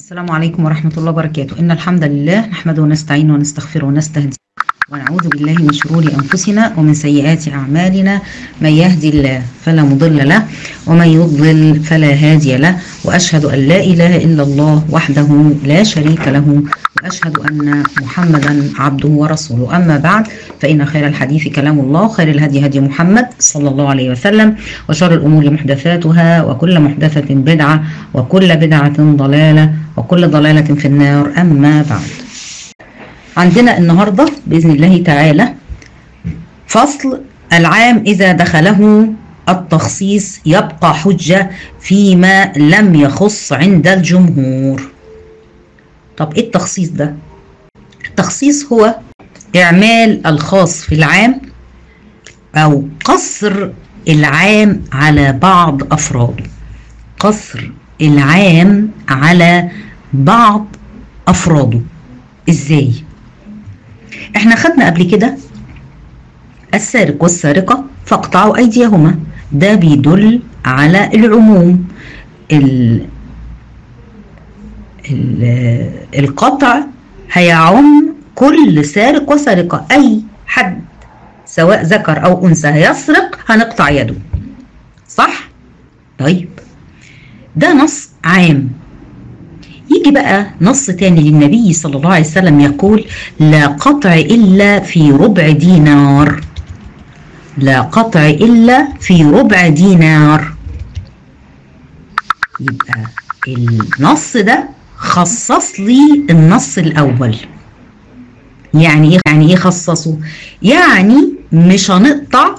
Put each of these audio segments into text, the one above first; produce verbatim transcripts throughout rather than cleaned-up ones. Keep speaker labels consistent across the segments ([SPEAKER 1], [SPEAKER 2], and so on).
[SPEAKER 1] السلام عليكم ورحمة الله وبركاته. إن الحمد لله نحمده ونستعينه ونستغفره ونستهديه ونعوذ بالله من شرور أنفسنا ومن سيئات أعمالنا. من يهدي الله فلا مضل له ومن يضلل فلا هادي له، وأشهد أن لا إله إلا الله وحده لا شريك له، وأشهد أن محمدا عبده ورسوله. أما بعد، فإن خير الحديث كلام الله، خير الهدي هدي محمد صلى الله عليه وسلم، وشر الأمور محدثاتها، وكل محدثة بدعة، وكل بدعة ضلالة، وكل ضلالة في النار. أما بعد، عندنا النهاردة بإذن الله تعالى فصل: العام إذا دخله التخصيص يبقى حجة فيما لم يخص عند الجمهور. طب إيه التخصيص ده؟ التخصيص هو إعمال الخاص في العام أو قصر العام على بعض أفراده. قصر العام على بعض أفراده إزاي؟ إحنا خدنا قبل كده السارق والسارقة فاقطعوا أيديهما، ده بيدل على العموم. ال ال القطع هيعم كل سارق وسارقة، أي حد سواء ذكر أو أنثى هيسرق هنقطع يده، صح؟ طيب، ده نص عام. يجي بقى نص تاني للنبي صلى الله عليه وسلم يقول: لا قطع إلا في ربع دينار. لا قطع إلا في ربع دينار. يبقى النص ده خصص لي النص الأول. يعني إيه؟ يعني إيه خصصه؟ يعني مش هنقطع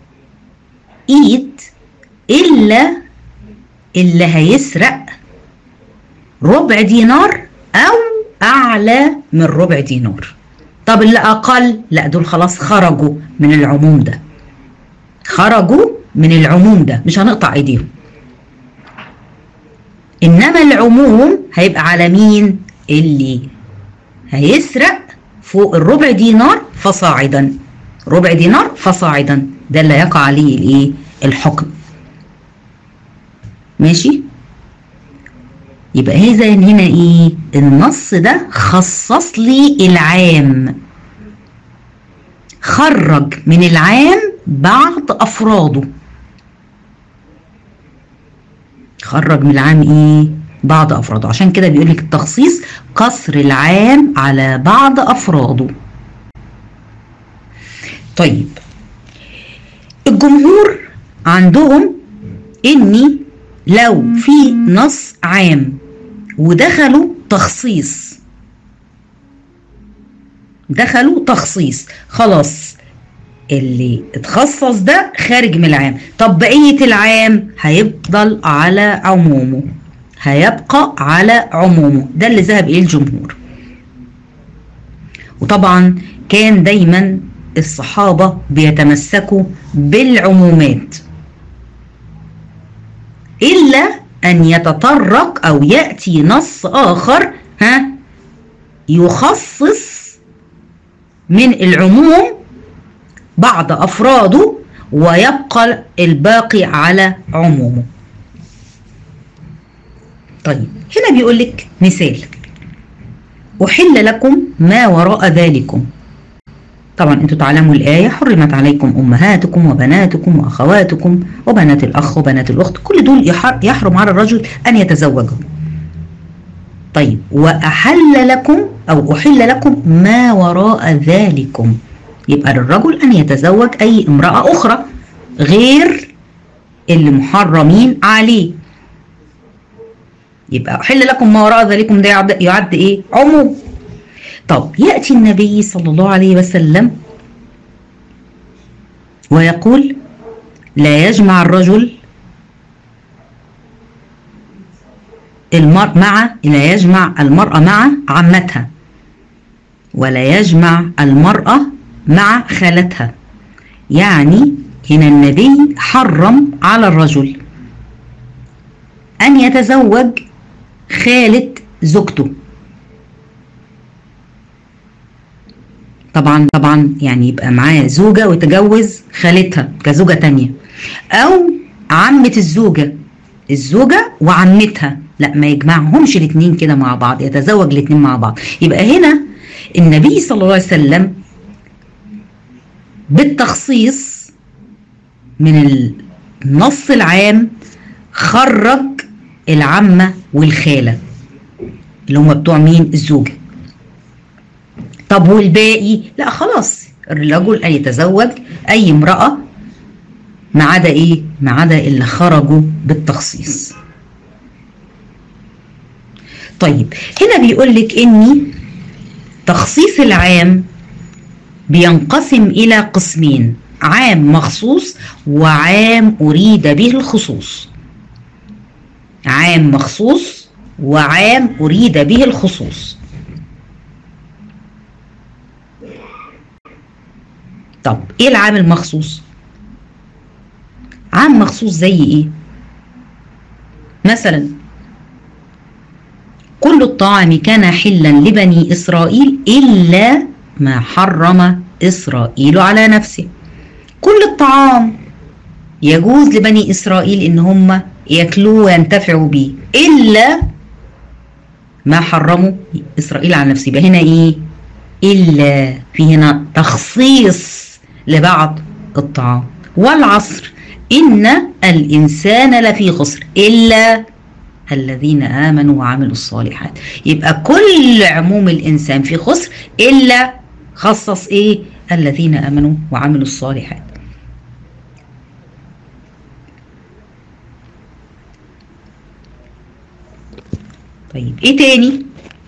[SPEAKER 1] إيد إلا اللي هيسرق ربع دينار أو أعلى من ربع دينار. طب اللي أقل، لا، دول خلاص خرجوا من العموم ده. خرجوا من العموم ده، مش هنقطع ايديهم. انما العموم هيبقى على مين؟ اللي هيسرق فوق الربع دينار فصاعدا. ربع دينار فصاعدا، ده اللي يقع عليه الايه؟ الحكم. ماشي؟ يبقى اذا هنا ايه؟ النص ده خصص لي العام، خرج من العام بعض افراده. خرج من العام ايه؟ بعض افراده. عشان كده بيقول لك التخصيص قصر العام على بعض افراده. طيب، الجمهور عندهم اني لو في نص عام ودخلوا تخصيص، دخلوا تخصيص خلاص، اللي اتخصص ده خارج من العام. طب بقية العام هيفضل على عمومه، هيبقى على عمومه. ده اللي ذهب إليه الجمهور. وطبعا كان دايما الصحابة بيتمسكوا بالعمومات، إلا أن يتطرق أو يأتي نص آخر ها يخصص من العموم بعض أفراده ويبقى الباقي على عمومه. طيب، هنا بيقول لك مثال: أحل لكم ما وراء ذلكم. طبعا انتوا تعلموا الآية: حرمت عليكم أمهاتكم وبناتكم وأخواتكم وبنات الأخ وبنات الأخت. كل دول يحرم على الرجل أن يتزوجهم. طيب، وأحل لكم أو أحل لكم ما وراء ذلكم، يبقى للرجل أن يتزوج أي امرأة أخرى غير اللي محرمين عليه. يبقى أحل لكم ما وراء ذلكم، ده يعد, يعد إيه؟ عموم. طب يأتي النبي صلى الله عليه وسلم ويقول: لا يجمع الرجل المرء مع لا يجمع المرأة مع عمتها، ولا يجمع المرأة مع خالتها. يعني هنا النبي حرم على الرجل أن يتزوج خالة زوجته. طبعا طبعا يعني يبقى معاه زوجة ويتجوز خالتها كزوجة تانية، أو عمة الزوجة الزوجة وعمتها، لا ما يجمعهمش الاتنين كده مع بعض، يتزوج الاتنين مع بعض. يبقى هنا النبي صلى الله عليه وسلم بالتخصيص من النص العام خرج العمة والخالة اللي هم بتوع مين؟ الزوجة. طب والباقي؟ لا خلاص، الرجل أن يتزوج أي امرأة ما عدا إيه؟ ما عدا اللي خرجوا بالتخصيص. طيب هنا بيقول لك إني تخصيص العام بينقسم إلى قسمين، عام مخصوص وعام أريد به الخصوص. عام مخصوص وعام أريد به الخصوص. طب إيه العام المخصوص؟ عام مخصوص زي إيه؟ مثلا كل الطعام كان حلا لبني إسرائيل إلا ما حرم إسرائيل على نفسه. كل الطعام يجوز لبني إسرائيل إن هم يأكلوه وينتفعوا به إلا ما حرموا إسرائيل على نفسه. يبقى هنا إيه؟ إلا، في هنا تخصيص لبعض الطعام. والعصر إن الإنسان لفي خسر إلا الذين آمنوا وعملوا الصالحات. يبقى كل عموم الإنسان في خسر إلا خصص إيه؟ الذين آمنوا وعملوا الصالحات. طيب إيه تاني؟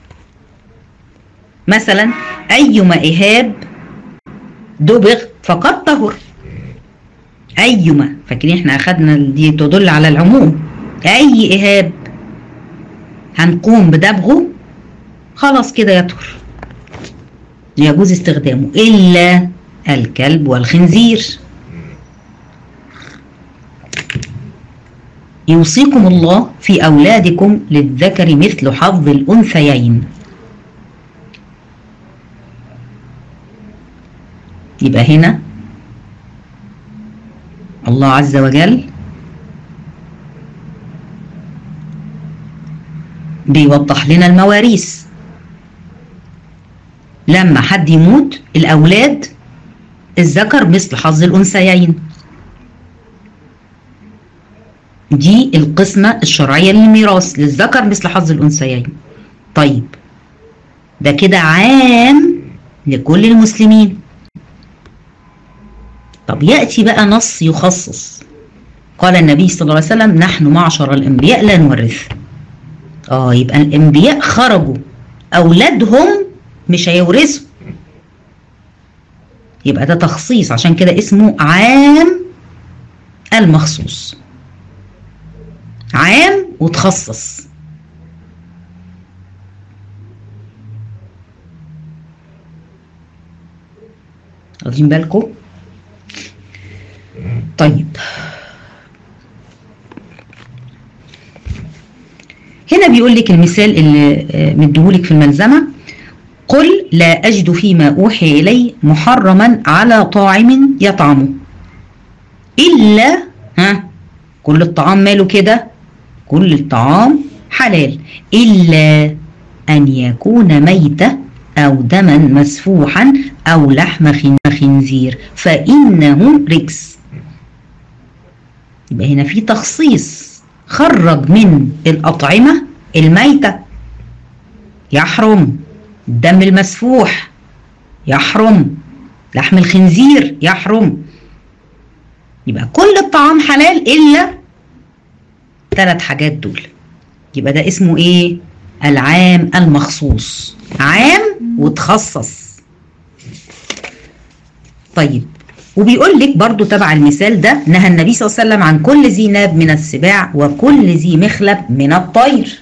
[SPEAKER 1] مثلا أيما إهاب دبغ فقد طهر. أيما، فاكرين احنا أخدنا دي تدل على العموم. أي إهاب هنقوم بدبغه خلاص كده يطهر، يجوز استخدامه إلا الكلب والخنزير. يوصيكم الله في أولادكم للذكر مثل حظ الأنثيين. يبقى هنا الله عز وجل بيوضح لنا المواريث. لما حد يموت الأولاد الذكر مثل حظ الأنثيين، دي القسمة الشرعية للميراث، للذكر مثل حظ الأنثيين. طيب ده كده عام لكل المسلمين. طب يأتي بقى نص يخصص. قال النبي صلى الله عليه وسلم نحن معشر الأنبياء لا نورث. اه يبقى الأنبياء خرجوا، أولادهم مش هيورثوا. يبقى ده تخصيص، عشان كده اسمه عام المخصوص. عام وتخصص. واخدين بالكم؟ طيب هنا بيقول لك المثال اللي مديهولك في الملزمة: قل لا أجد فيما أوحي إلي محرما على طاعم يطعمه إلا، ها كل الطعام ماله كده؟ كل الطعام حلال إلا أن يكون ميتة أو دما مسفوحا أو لحم خنزير فإنه رجس. يبقى هنا في تخصيص، خرج من الأطعمة الميتة يحرم، الدم المسفوح يحرم، لحم الخنزير يحرم. يبقى كل الطعام حلال إلا ثلاث حاجات دول. يبقى ده اسمه إيه؟ العام المخصوص. عام وتخصص. طيب وبيقول لك برضو تبع المثال ده: نهى النبي صلى الله عليه وسلم عن كل ذي ناب من السباع وكل ذي مخلب من الطير.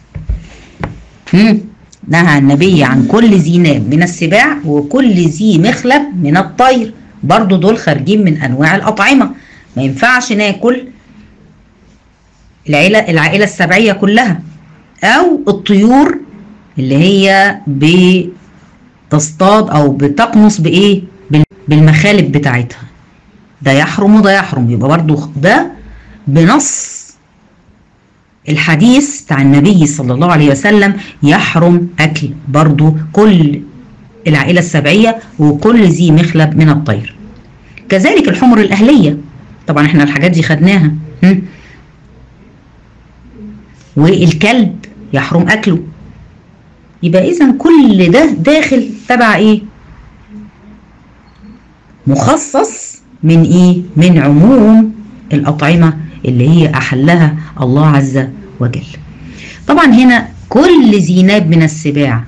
[SPEAKER 1] هم. نهى النبي عن كل ذي ناب من السباع وكل ذي مخلب من الطير. برضو دول خارجين من انواع الاطعمه، ما ينفعش ناكل العيله العائله السبعيه كلها او الطيور اللي هي بتصطاد او بتقنص بايه؟ بالمخالب بتاعتها. ده يحرم وده يحرم. يبقى برضو ده بنص الحديث بتاع النبي صلى الله عليه وسلم يحرم أكل برضو كل العائلة السبعية وكل ذي مخلب من الطير. كذلك الحمر الأهلية، طبعا احنا الحاجات دي خدناها. والكلب يحرم أكله. يبقى إذن كل ده داخل تبع إيه؟ مخصص من إيه؟ من عموم الأطعمة اللي هي أحلها الله عز وجل. طبعا هنا كل ذي ناب من السباع،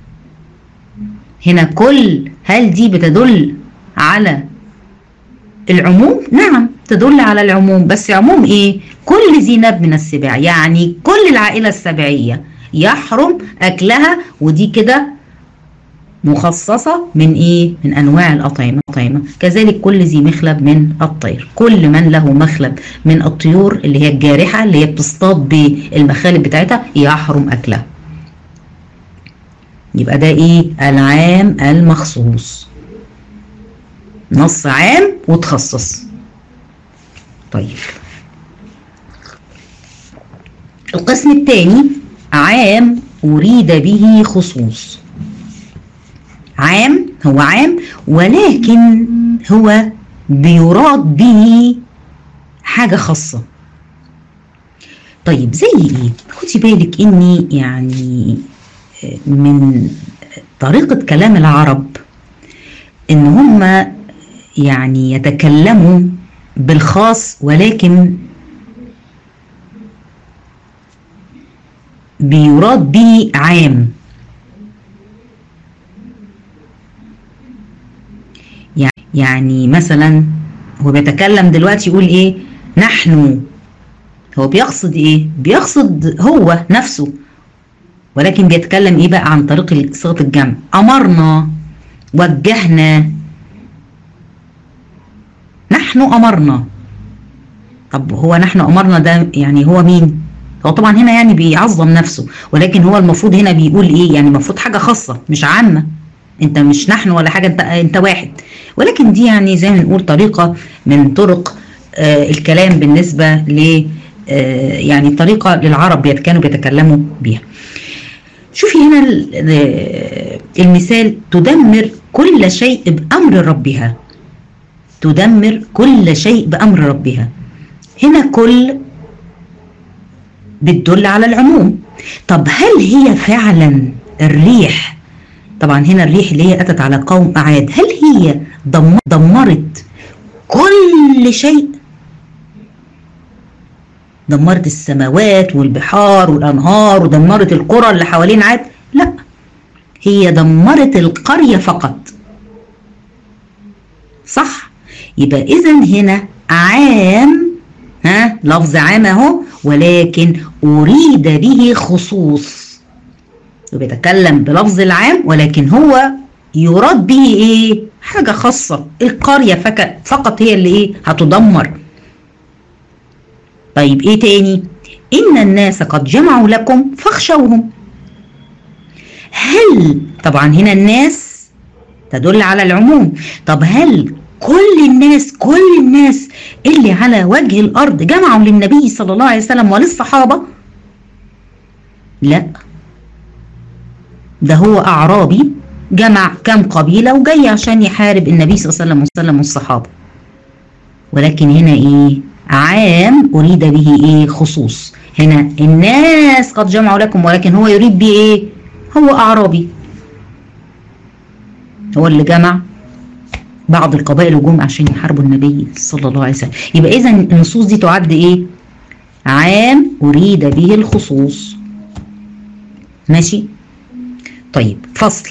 [SPEAKER 1] هنا كل، هل دي بتدل على العموم؟ نعم تدل على العموم، بس عموم ايه؟ كل ذي ناب من السباع، يعني كل العائلة السبعية يحرم اكلها، ودي كده مخصصة من ايه؟ من انواع الاطعمة. كذلك كل ذي مخلب من الطير، كل من له مخلب من الطيور اللي هي الجارحة اللي هي بتصطاد بالمخالب بتاعتها يحرم اكلها. يبقى ده ايه؟ العام المخصوص، نص عام وتخصص. طيب القسم الثاني عام أريد به خصوص. عام هو عام ولكن هو بيراد به حاجة خاصة. طيب زي ايه؟ خدي بالك اني يعني من طريقة كلام العرب ان هم يعني يتكلموا بالخاص ولكن بيراد به عام. يعني مثلا هو بيتكلم دلوقتي يقول ايه؟ نحن، هو بيقصد ايه؟ بيقصد هو نفسه، ولكن بيتكلم ايه بقى؟ عن طريق صيغة الجمع. امرنا، وجهنا، نحن امرنا. طب هو نحن امرنا ده يعني هو مين؟ هو طبعا هنا يعني بيعظم نفسه، ولكن هو المفروض هنا بيقول ايه؟ يعني المفروض حاجة خاصة مش عامة. انت مش نحن ولا حاجة، انت, انت واحد. ولكن دي يعني زي ما نقول طريقة من طرق آه الكلام بالنسبة ل آه يعني طريقة للعرب كانوا بيتكلموا بيها. شوفي هنا المثال: تدمر كل شيء بأمر ربها. تدمر كل شيء بأمر ربها. هنا كل بتدل على العموم. طب هل هي فعلا الريح، طبعا هنا الريح اللي هي أتت على قوم أعاد، هل هي دمرت كل شيء؟ دمرت السماوات والبحار والأنهار ودمرت القرى اللي حوالين عاد؟ لا، هي دمرت القرية فقط. صح؟ يبقى إذن هنا عام، ها لفظ عام اهو، ولكن أريد به خصوص. بيتكلم بلفظ العام ولكن هو يراد به ايه؟ حاجة خاصة، القرية فقط هي اللي ايه؟ هتدمر. طيب ايه تاني؟ إن الناس قد جمعوا لكم فاخشوهم. هل، طبعا هنا الناس تدل على العموم. طب هل كل الناس كل الناس اللي على وجه الأرض جمعوا للنبي صلى الله عليه وسلم وللصحابة؟ لا، ده هو أعرابي جمع كام قبيلة وجاي عشان يحارب النبي صلى الله عليه وسلم والصحابة. ولكن هنا ايه؟ عام أريد به ايه؟ خصوص. هنا الناس قد جمعوا لكم، ولكن هو يريد به ايه؟ هو أعرابي، هو اللي جمع بعض القبائل وجم عشان يحاربوا النبي صلى الله عليه وسلم. يبقى إذا النصوص دي تعد ايه؟ عام أريد به الخصوص. ماشي؟ طيب فصل: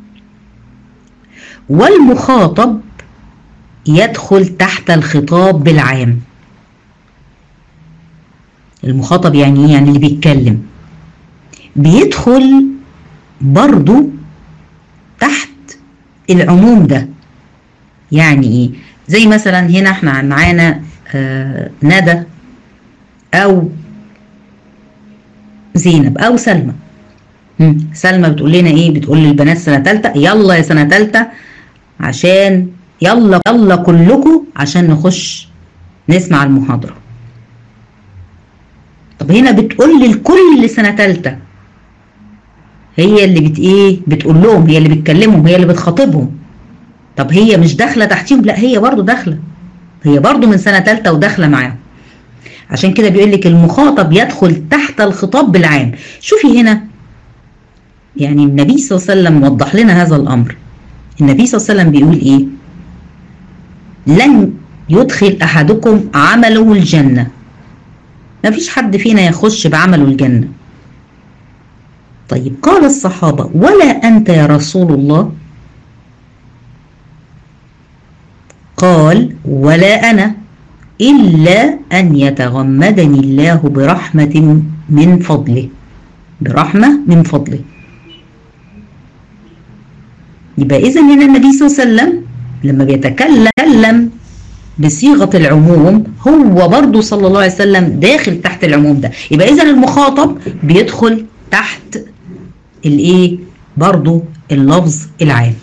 [SPEAKER 1] والمخاطب يدخل تحت الخطاب بالعام. المخاطب يعني ايه؟ يعني اللي بيتكلم بيدخل برضو تحت العموم ده. يعني ايه؟ زي مثلا هنا احنا معانا آه ندى او زينب او سلمى. سلمى بتقول لنا ايه؟ بتقول للبنات سنة تالتة: يلا يا سنة تالتة عشان يلا يلا كلكم عشان نخش نسمع المحاضرة. طب هنا بتقول للكل سنة تالتة، هي اللي بت ايه بتقول لهم، هي اللي بتكلمهم، هي اللي بتخاطبهم. طب هي مش داخلة تحتيهم؟ لا، هي برضو داخلة، هي برضو من سنة تالتة وداخلة معاهم. عشان كده بيقول لك المخاطب يدخل تحت الخطاب بالعام. شوفي هنا، يعني النبي صلى الله عليه وسلم وضح لنا هذا الأمر. النبي صلى الله عليه وسلم بيقول ايه؟ لن يدخل أحدكم عمله الجنة، ما فيش حد فينا يخش بعمله الجنة. طيب قال الصحابة ولا أنت يا رسول الله؟ قال ولا أنا، إلا أن يتغمدني الله برحمة من فضله، برحمة من فضله. يبقى إذن هنا النبي صلى الله عليه وسلم لما بيتكلم بصيغة العموم، هو برضو صلى الله عليه وسلم داخل تحت العموم ده. يبقى إذن المخاطب بيدخل تحت الإيه؟ برضو اللفظ العام.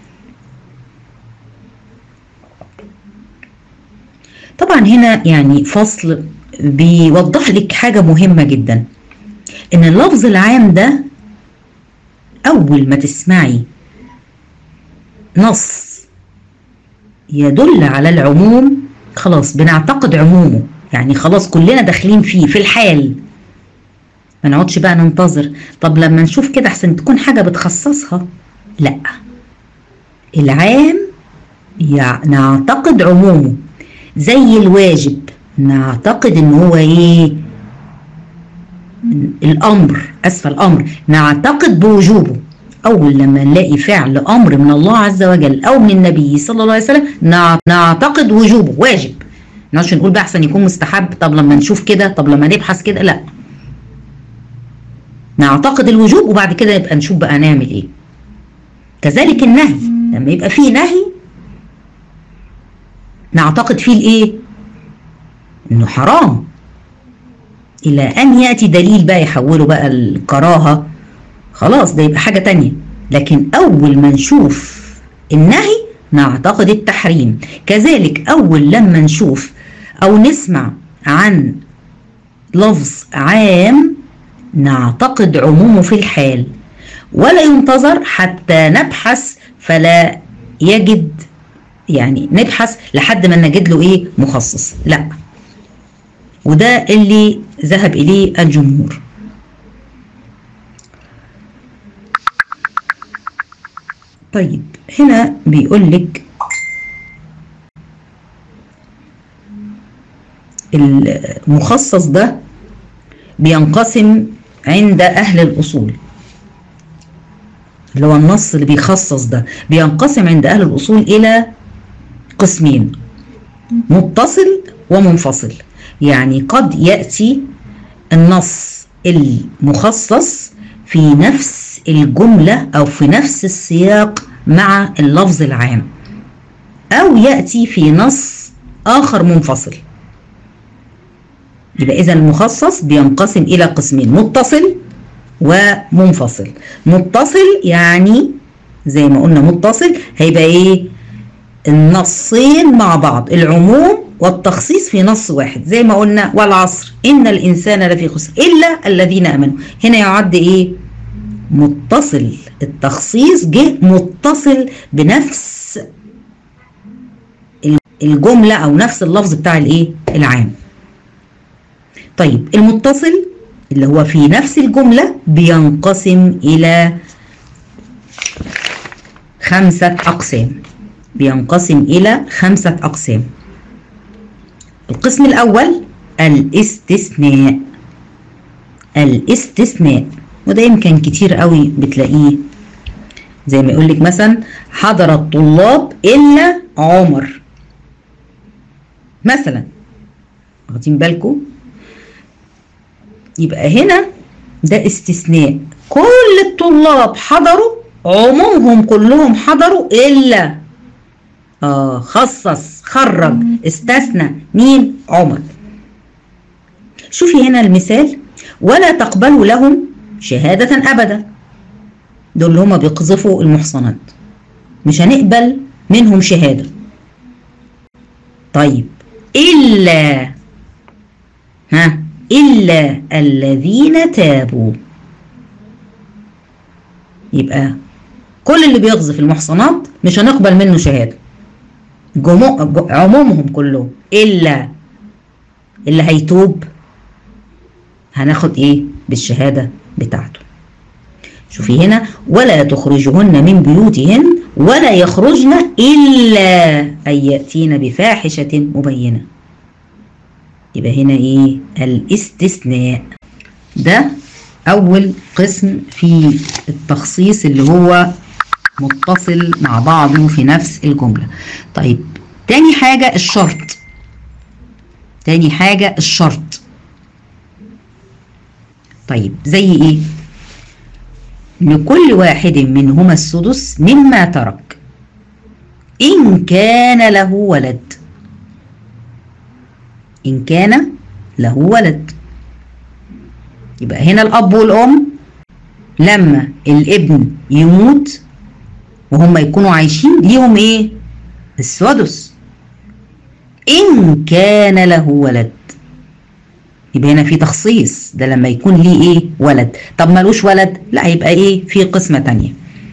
[SPEAKER 1] طبعا هنا يعني فصل بيوضح لك حاجة مهمة جدا، إن اللفظ العام ده أول ما تسمعي نص يدل على العموم خلاص بنعتقد عمومه، يعني خلاص كلنا داخلين فيه في الحال. ما نقعدش بقى ننتظر طب لما نشوف كده احسن تكون حاجة بتخصصها. لا، العام يعني نعتقد عمومه، زي الواجب نعتقد ان هو ايه؟ الامر، اسف الامر نعتقد بوجوبه. اول لما نلاقي فعل امر من الله عز وجل او من النبي صلى الله عليه وسلم نعتقد وجوبه، واجب. مش نقول بقى احسن يكون مستحب، طب لما نشوف كده، طب لما نبحث كده، لا، نعتقد الوجوب وبعد كده يبقى نشوف بقى نعمل ايه. كذلك النهي، لما يبقى فيه نهي نعتقد فيه الايه؟ انه حرام، الى ان ياتي دليل بقى يحوله بقى الكراهه، خلاص ده يبقى حاجه تانية. لكن اول ما نشوف النهي نعتقد التحريم. كذلك اول لما نشوف او نسمع عن لفظ عام نعتقد عمومه في الحال، ولا ينتظر حتى نبحث فلا يجد، يعني نبحث لحد ما نجد له ايه؟ مخصص. لا، وده اللي ذهب اليه الجمهور. طيب هنا بيقول لك المخصص ده بينقسم عند اهل الاصول، اللي هو النص اللي بيخصص ده بينقسم عند اهل الاصول الى قسمين، متصل ومنفصل. يعني قد يأتي النص المخصص في نفس الجملة أو في نفس السياق مع اللفظ العام، أو يأتي في نص آخر منفصل. يبقى إذا المخصص بينقسم إلى قسمين، متصل ومنفصل. متصل يعني زي ما قلنا متصل هيبقى إيه؟ النصين مع بعض، العموم والتخصيص في نص واحد، زي ما قلنا والعصر إن الإنسان لفي خسر إلا الذين آمنوا. هنا يعد إيه؟ متصل، التخصيص جه متصل بنفس الجملة أو نفس اللفظ بتاع الإيه؟ العام. طيب المتصل اللي هو في نفس الجملة بينقسم إلى خمسة أقسام، بينقسم إلى خمسة أقسام. القسم الأول الاستثناء. الاستثناء وده يمكن كتير قوي بتلاقيه، زي ما يقول لك مثلا حضر الطلاب إلا عمر مثلا، واخدين بالكم؟ يبقى هنا ده استثناء، كل الطلاب حضروا، عمومهم كلهم حضروا إلا آه خصص خرج استثنى مين؟ عمر. شوفي هنا المثال، ولا تقبلوا لهم شهادة أبدا، دول اللي هما بيقذفوا المحصنات، مش هنقبل منهم شهادة. طيب إلا ها إلا الذين تابوا. يبقى كل اللي بيقذف المحصنات مش هنقبل منه شهادة، عمومهم كلهم، إلا اللي هيتوب هناخد إيه بالشهادة بتاعته. شوفي هنا، ولا تخرجهن من بيوتهن ولا يخرجن إلا أن يأتين بفاحشة مبينة. يبقى هنا إيه الاستثناء. ده أول قسم في التخصيص اللي هو متصل مع بعضه في نفس الجملة. طيب تاني حاجة الشرط. تاني حاجة الشرط. طيب زي إيه؟ لكل واحد منهما السدس مما ترك إن كان له ولد. إن كان له ولد. يبقى هنا الأب والأم لما الابن يموت وهم يكونوا عايشين ليهم إيه؟ السدس إن كان له ولد. يبقى هنا في تخصيص، ده لما يكون ليه ايه ولد. طب مالوش ولد، لا يبقى ايه في قسمة تانية.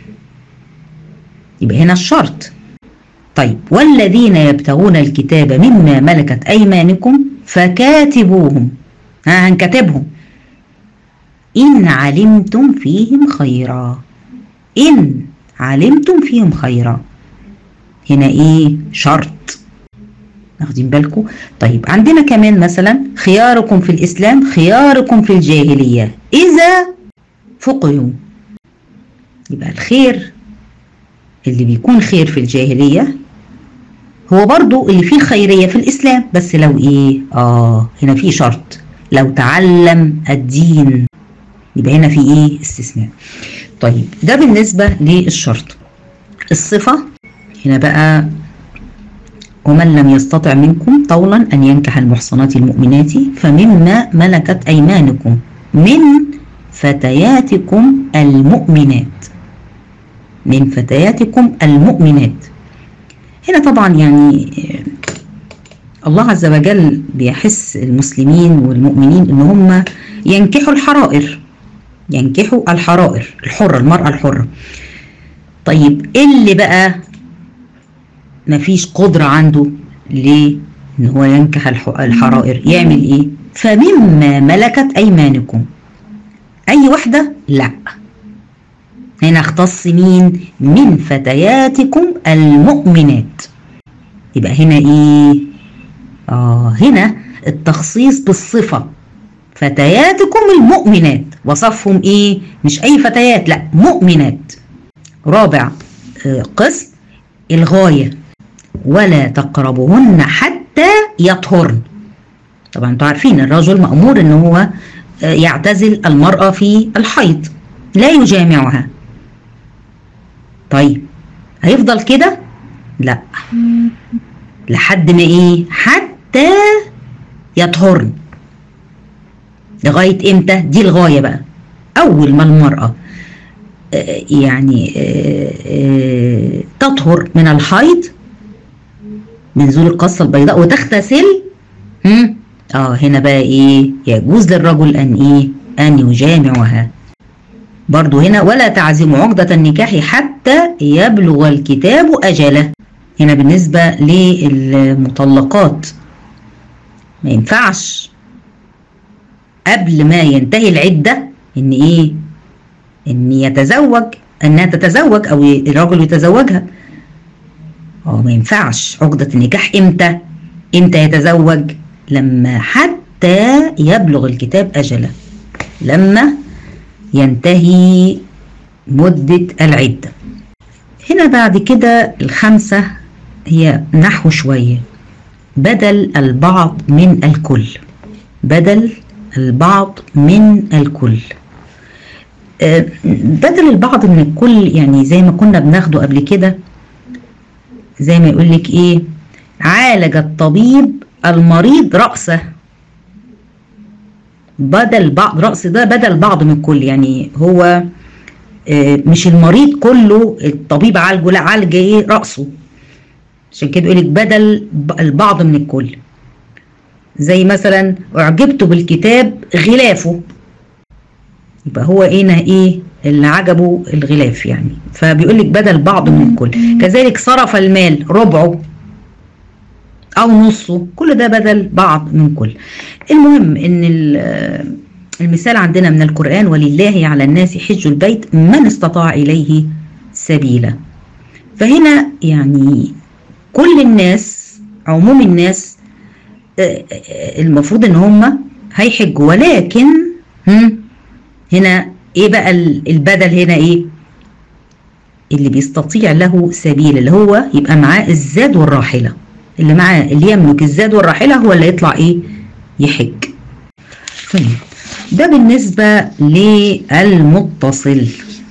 [SPEAKER 1] يبقى هنا الشرط. طيب والذين يبتغون الكتاب مما ملكت ايمانكم فكاتبوهم. ها هنكتبهم ان علمتم فيهم خيرا. ان علمتم فيهم خيرا هنا ايه شرط، واخدين بالكم. طيب عندنا كمان مثلا خياركم في الإسلام خياركم في الجاهلية إذا فقهوا. يبقى الخير اللي بيكون خير في الجاهلية هو برضو اللي فيه خيرية في الإسلام، بس لو إيه آه هنا فيه شرط، لو تعلم الدين. يبقى هنا في إيه استثناء. طيب ده بالنسبة للشرط. الصفة هنا بقى ومن لم يستطع منكم طولا أن ينكح المحصنات المؤمنات فمما ملكت أيمانكم من فتياتكم المؤمنات. من فتياتكم المؤمنات. هنا طبعا يعني الله عز وجل بيحس المسلمين والمؤمنين ان هم ينكحوا الحرائر. ينكحوا الحرائر الحرة، المرأة الحرة. طيب اللي بقى مفيش قدرة عنده ليه ان هو ينكح الحرائر يعمل ايه؟ فمما ملكت ايمانكم. اي واحدة؟ لا، هنا اختص مين؟ من فتياتكم المؤمنات. يبقى هنا ايه اه هنا التخصيص بالصفة فتياتكم المؤمنات. وصفهم ايه؟ مش اي فتيات، لا مؤمنات. رابع آه قسم الغاية ولا تقربهن حتى يطهرن. طبعا انتوا عارفين الرجل مأمور ان هو يعتزل المرأة في الحيض، لا يجامعها. طيب هيفضل كده؟ لا، لحد ما ايه؟ حتى يطهرن. لغاية امتى؟ دي الغاية بقى. اول ما المرأة يعني تطهر من الحيض من نزول القصة البيضاء وتغتسل، هم اه هنا بقى ايه يجوز للرجل ان ايه ان يجامعها. برضو هنا ولا تعزموا عقدة النكاح حتى يبلغ الكتاب اجله. هنا بالنسبة للمطلقات ما ينفعش قبل ما ينتهي العدة ان ايه ان يتزوج، انها تتزوج او الرجل يتزوجها. اه ما ينفعش. عقدة النكاح امتى؟ امتى يتزوج؟ لما حتى يبلغ الكتاب أجله، لما ينتهي مدة العدة. هنا بعد كده الخمسة هي نحو شوية. بدل البعض من الكل. بدل البعض من الكل. أه بدل البعض من الكل يعني زي ما كنا بناخده قبل كده، زي ما يقول لك ايه عالج الطبيب المريض رأسه. بدل بعض رأس ده بدل بعض من كل، يعني هو اه مش المريض كله الطبيب عالجه، لا عالج ايه رأسه. عشان كده يقول لك بدل البعض من الكل. زي مثلا اعجبت بالكتاب غلافه، يبقى هو هنا ايه اللي عجبه الغلاف يعني، فبيقول لك بدل بعض من الكل. كذلك صرف المال ربعه او نصه، كل ده بدل بعض من كل. المهم ان المثال عندنا من القرآن: ولله على الناس حج البيت من استطاع اليه سبيلا. فهنا يعني كل الناس، عموم الناس المفروض ان هم هيحجوا، ولكن هنا ايه بقى البدل؟ هنا ايه؟ اللي بيستطيع له سبيل، اللي هو يبقى معاه الزاد والراحلة، اللي معاه اللي يملك الزاد والراحلة هو اللي يطلع ايه؟ يحج. طيب ده بالنسبة للمتصل.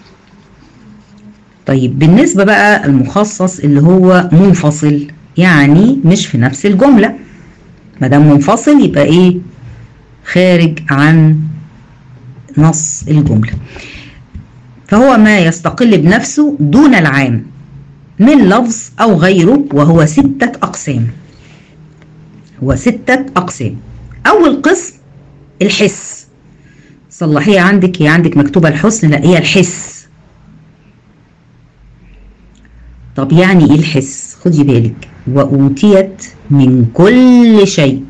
[SPEAKER 1] طيب بالنسبة بقى المخصص اللي هو منفصل، يعني مش في نفس الجملة. ما دام منفصل يبقى ايه؟ خارج عن نص الجملة. فهو ما يستقل بنفسه دون العام من لفظ أو غيره، وهو ستة أقسام. هو ستة أقسام. أول قسم الحس. صلحيها عندك، هي عندك مكتوبة الحسن، لا هي الحس. طب يعني إيه الحس؟ خدي بالك: وأوتيت من كل شيء.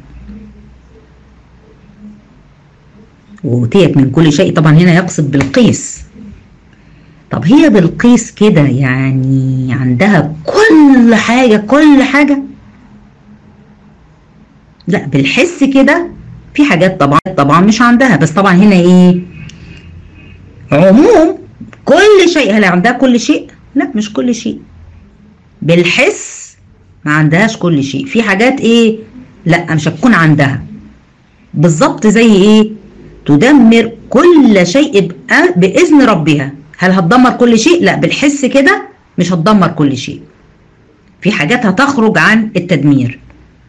[SPEAKER 1] وأوتيت من كل شيء طبعا هنا يقصد بالقيس. طب هي بالقيس كده يعني عندها كل حاجة كل حاجة؟ لا، بالحس كده في حاجات طبعا طبعا مش عندها، بس طبعا هنا ايه؟ عموم كل شيء. هل عندها كل شيء؟ لا مش كل شيء. بالحس ما عندهاش كل شيء، في حاجات ايه؟ لا مش هتكون عندها. بالظبط زي ايه؟ تدمر كل شيء بإذن ربها. هل هتدمر كل شيء؟ لا، بالحس كده مش هتدمر كل شيء، في حاجات هتخرج عن التدمير.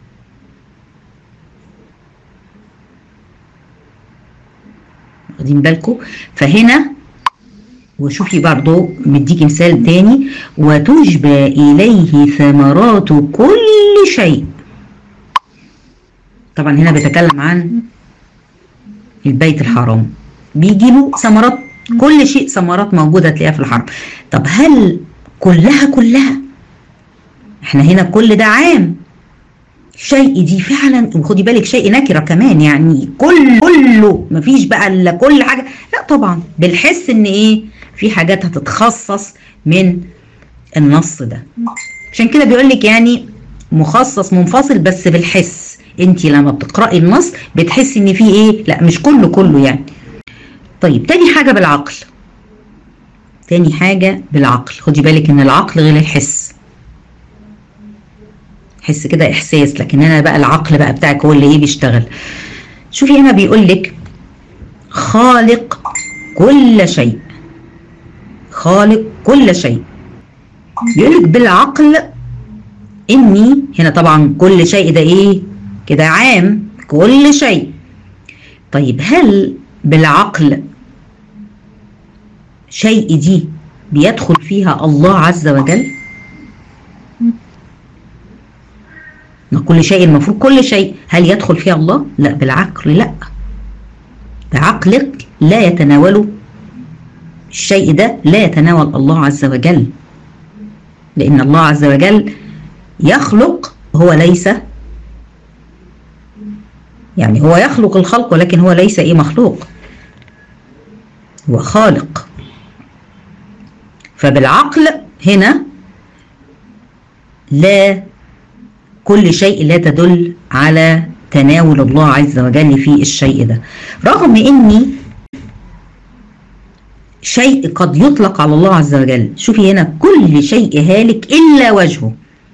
[SPEAKER 1] واخدين بالكم؟ فهنا وشوفي برضو مديكي مثال تاني: وتجبى إليه ثمرات كل شيء. طبعا هنا بيتكلم عن البيت الحرام، بيجيبوا ثمرات كل شيء، ثمرات موجودة تلاقيها في الحرم. طب هل كلها كلها؟ احنا هنا كل ده عام. شيء دي فعلا، وخدي بالك شيء نكرة كمان، يعني كل كله مفيش بقى الا كل حاجة. لا طبعا بالحس ان ايه؟ في حاجات هتتخصص من النص ده. عشان كده بيقولك يعني مخصص منفصل بس بالحس. انت لما بتقرأي النص بتحسي ان في ايه؟ لا مش كله كله يعني. طيب تاني حاجة بالعقل. تاني حاجة بالعقل، خدي بالك ان العقل غير الحس. حس كده احساس، لكن انا بقى العقل بقى بتاعك هو اللي ايه بيشتغل. شوفي هنا بيقولك خالق كل شيء. خالق كل شيء. بيقولك بالعقل اني هنا طبعا كل شيء ده ايه كده؟ عام، كل شيء. طيب هل بالعقل شيء دي بيدخل فيها الله عز وجل؟ ما كل شيء المفروض كل شيء، هل يدخل فيها الله؟ لا بالعقل لا. بعقلك لا يتناوله الشيء ده، لا يتناول الله عز وجل، لأن الله عز وجل يخلق، هو ليس يعني هو يخلق الخلق ولكن هو ليس ايه مخلوق، هو خالق. فبالعقل هنا لا، كل شيء لا تدل على تناول الله عز وجل في الشيء ده، رغم اني شيء قد يطلق على الله عز وجل. شوفي هنا كل شيء هالك الا وجهه،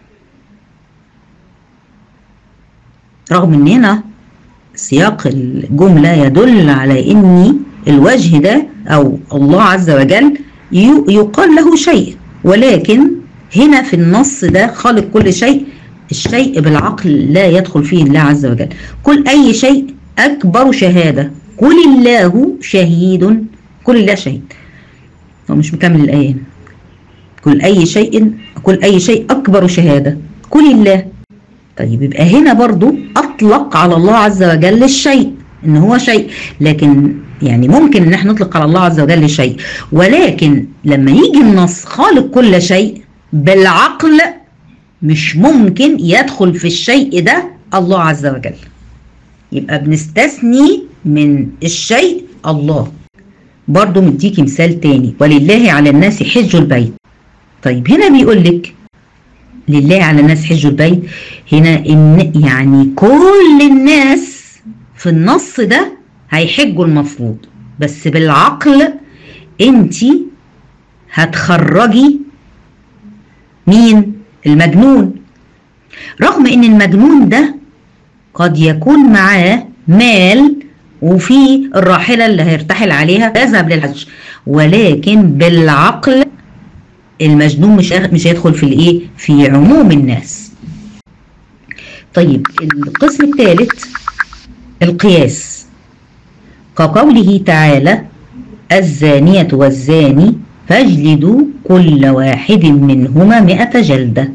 [SPEAKER 1] رغم ان هنا سياق الجملة يدل على ان الوجه ده او الله عز وجل يقال له شيء، ولكن هنا في النص ده خالق كل شيء، الشيء بالعقل لا يدخل فيه الله عز وجل. كل اي شيء اكبر شهادة، قل الله شهيد، كل الله شهيد. هو مش مكمل الآية هنا. كل اي شيء كل اي شيء اكبر شهادة، قل الله. طيب يبقى هنا برضو أطلق على الله عز وجل الشيء إن هو شيء، لكن يعني ممكن إن احنا نطلق على الله عز وجل شيء، ولكن لما يجي النص خالق كل شيء بالعقل مش ممكن يدخل في الشيء ده الله عز وجل، يبقى بنستثني من الشيء الله. برضو مديكي مثال تاني، ولله على الناس حج البيت. طيب هنا بيقول لك لله على الناس حج البيت، هنا إن يعني كل الناس في النص ده هيحجوا المفروض، بس بالعقل انتي هتخرجي مين؟ المجنون، رغم ان المجنون ده قد يكون معاه مال وفي الراحلة اللي هيرتحل عليها يذهب للحج، ولكن بالعقل المجنون مش مش هيدخل في الايه؟ في عموم الناس. طيب القسم الثالث القياس، كقوله تعالى الزانية والزاني فاجلدوا كل واحد منهما مئة جلدة.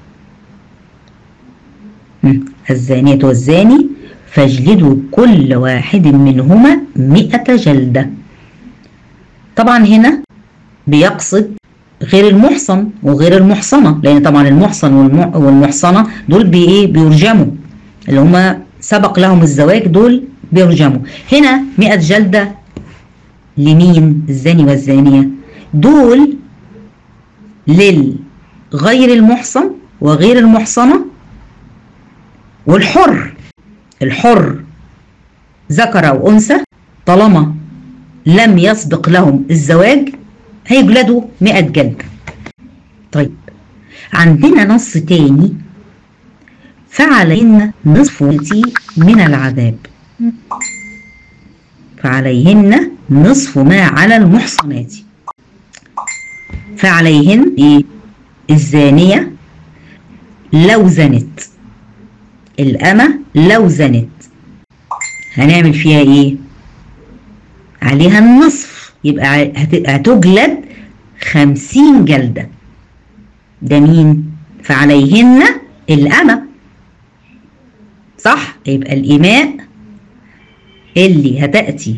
[SPEAKER 1] الزانية والزاني فاجلدوا كل واحد منهما مئة جلدة. طبعا هنا بيقصد غير المحصن وغير المحصنة، لأن طبعا المحصن والمحصنة دول بإيه؟ بيرجموا، اللي هما سبق لهم الزواج دول بيرجموا. هنا مئة جلدة لمين؟ الزاني والزانية دول للغير المحصن وغير المحصنة والحر. الحر ذكر أو أنثى طالما لم يسبق لهم الزواج هيجلدوا مئة جلدة. طيب عندنا نص تاني فعليهن نصف من العذاب، فعليهن نصف ما على المحصنات. فعليهن ايه؟ الزانية لو زنت، الأمة لو زنت هنعمل فيها ايه؟ عليها النصف، يبقى هتجلد خمسين جلدة. ده مين؟ فعليهن الأمة، صح؟ يبقى الإماء اللي هتأتي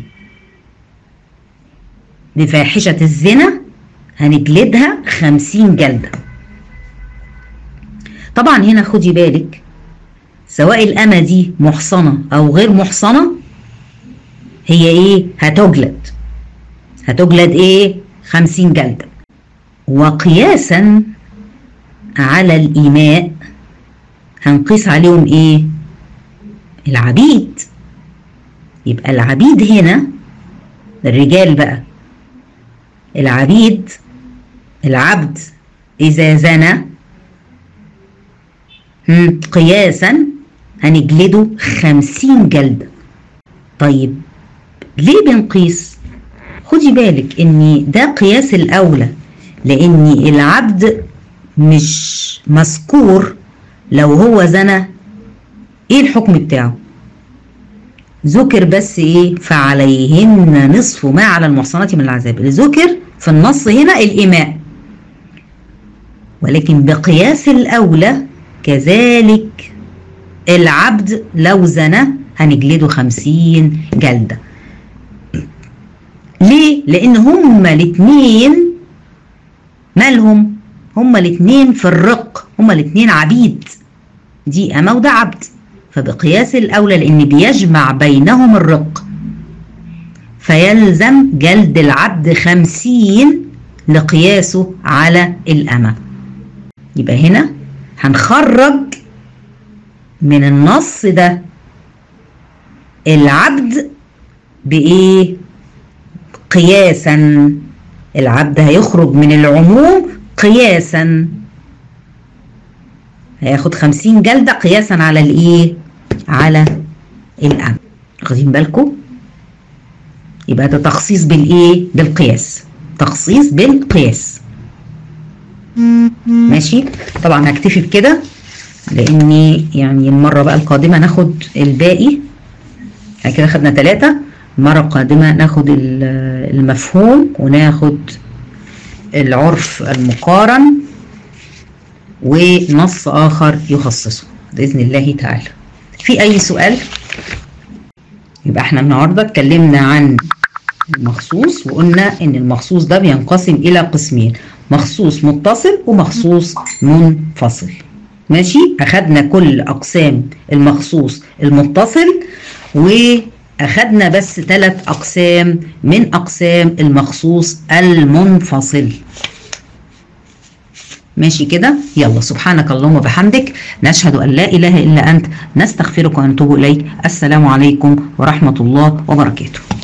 [SPEAKER 1] بفاحشة الزنا هنجلدها خمسين جلدة. طبعا هنا خدي بالك سواء الأمة دي محصنة أو غير محصنة هي إيه؟ هتجلد هتجلد إيه؟ خمسين جلدة. وقياسا على الإماء هنقيس عليهم إيه؟ العبيد. يبقى العبيد هنا الرجال بقى، العبيد العبد إذا زنى قياسا هنجلده خمسين جلدة. طيب ليه بنقيس؟ خدي بالك ان ده قياس الأولى، لان العبد مش مذكور لو هو زنى ايه الحكم بتاعه، ذكر بس ايه؟ فعليهن نصف ما على المحصنات من العذاب. اللي ذكر في النص هنا الإماء، ولكن بقياس الأولى كذلك العبد لو زنى هنجلده خمسين جلدة. ليه؟ لأن هما الاتنين مالهم؟ هما الاتنين في الرق، هما الاتنين عبيد، دي أمة وده عبد، فبقياس الأولى لأن بيجمع بينهم الرق فيلزم جلد العبد خمسين لقياسه على الأمة. يبقى هنا هنخرج من النص ده العبد بإيه؟ قياسا، العبد هيخرج من العموم قياسا، هياخد خمسين جلدة قياسا على الإيه؟ على الأمة. واخدين بالكم؟ يبقى ده تخصيص بالإيه؟ بالقياس، تخصيص بالقياس. ماشي؟ طبعا هكتفي بكده لاني يعني المره بقى القادمه ناخد الباقي. يعني كده خدنا ثلاثه، المره القادمه ناخد المفهوم وناخد العرف المقارن ونص اخر يخصصه. بإذن الله تعالى. في أي سؤال؟ يبقى احنا النهاردة اتكلمنا عن المخصوص، وقلنا ان المخصوص ده بينقسم الى قسمين، مخصوص متصل ومخصوص منفصل. ماشي، اخدنا كل اقسام المخصوص المتصل، واخدنا بس ثلاث اقسام من اقسام المخصوص المنفصل. ماشي كده؟ يلا، سبحانك اللهم وبحمدك، نشهد ان لا اله الا انت، نستغفرك ونتوب اليك. السلام عليكم ورحمة الله وبركاته.